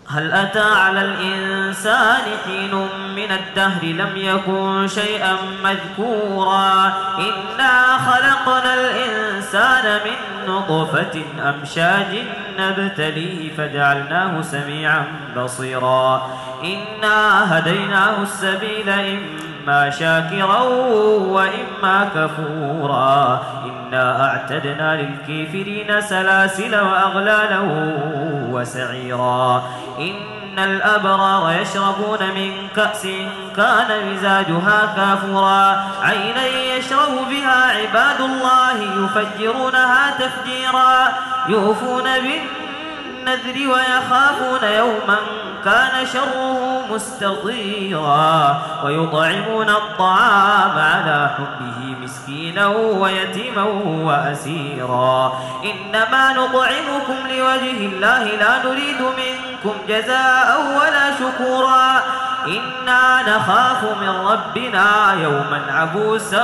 هل أتى على الإنسان حين من الدهر لم يكن شيئا مذكورا إنا خلقنا الإنسان من نطفة أمشاج نبتليه فجعلناه سميعا بصيرا إنا هديناه السبيل إما شاكرا وإما كفورا إنا أعتدنا للكافرين سلاسل وأغلالا وسعيرا إن الأبرار يشربون من كأس كان مزاجها كافورا عينا يشرب بها عباد الله يفجرونها تفجيرا يوفون بالنذر ويخافون يوما كان شره مستطيرا ويطعمون الطعام على حبه مسكينا ويتيما وأسيرا إنما نطعمكم لوجه الله لا نريد منكم جزاء ولا شكورا إنا نخاف من ربنا يوما عبوسا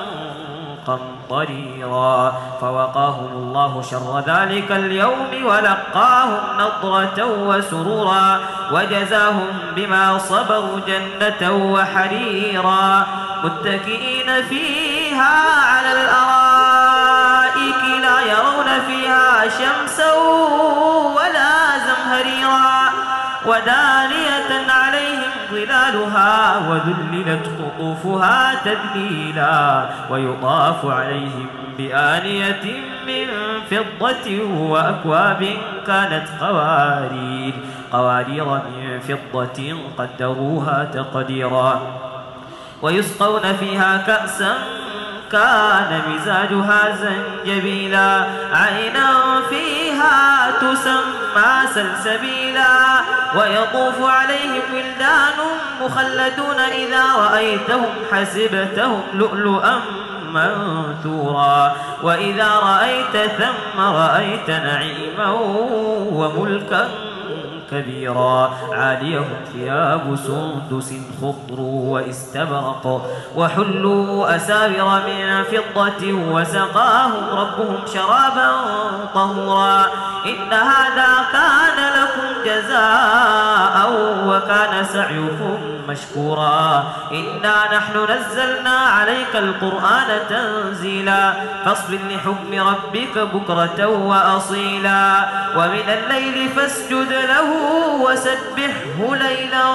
قمطريرا فوقاهم الله شر ذلك اليوم ولقاهم نضرة وسرورا وجزاهم بما صبروا جنة وحريرا متكئين فيها على الأرائك لا يرون فيها شمسا ولا زمهريرا ودانية عليهم ظلالها وذللت قطوفها تذليلا ويطاف عليهم بآنية من فضة وأكواب كانت قوارير من فضة قدروها تقديرا ويسقون فيها كأسا كان مزاجها زنجبيلا عينا فيها تسمى سلسبيلا ويطوف عليهم ولدان مخلدون إذا رأيتهم حسبتهم لؤلؤا منثورا وإذا رأيت ثم رأيت نعيما وملكا كبيرا عاليهم ثياب سندس خضر واستبرق وحلوا أساور من فضة وسقاهم ربهم شرابا طهورا إن هذا كان لكم جزاء وكان سعيكم مشكورا إنا نحن نزلنا عليك القرآن تنزيلا فاصبر لحكم ربك بكرة وأصيلا ومن الليل فاسجد له وسبحه ليلا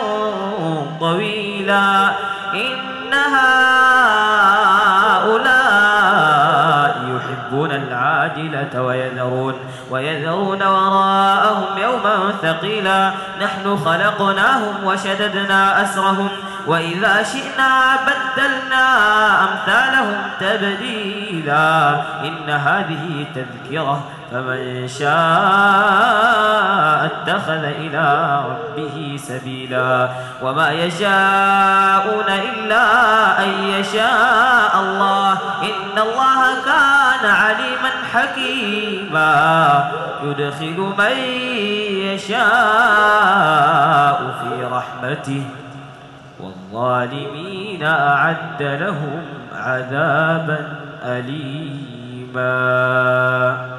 طويلا إن هؤلاء يحبون العاجلة ويذرون وراءهم يوما ثقيلا نحن خلقناهم وشددنا أسرهم وإذا شئنا بدلنا أمثالهم تبديلا إن هذه تذكرة فمن شاء اتخذ إلى ربه سبيلا وما يشاءون إلا أن يشاء الله إن الله كان عليما حكيما يدخل من يشاء في رحمته والظالمين أعد لهم عذابا أليما